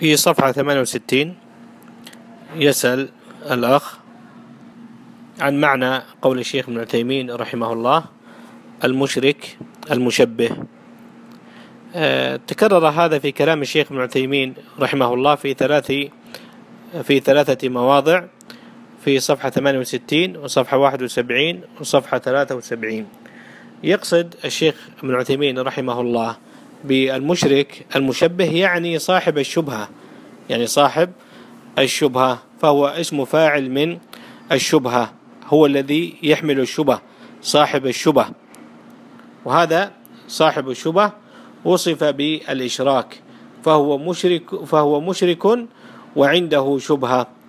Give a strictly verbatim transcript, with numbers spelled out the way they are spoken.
في صفحة ثمانية وستين يسأل الأخ عن معنى قول الشيخ ابن عثيمين رحمه الله: المشرك المشبه. أه تكرر هذا في كلام الشيخ ابن عثيمين رحمه الله في ثلاث في ثلاثة مواضع، في صفحة ثمانية وستين وصفحة واحد وسبعين وصفحة ثلاثة وسبعين. يقصد الشيخ ابن عثيمين رحمه الله بالمشرك المشبه يعني صاحب الشبهة، يعني صاحب الشبهة، فهو اسم فاعل من الشبهة، هو الذي يحمل الشبه، صاحب الشبه. وهذا صاحب الشبه وصف بالإشراك، فهو مشرك فهو مشرك وعنده شبهة.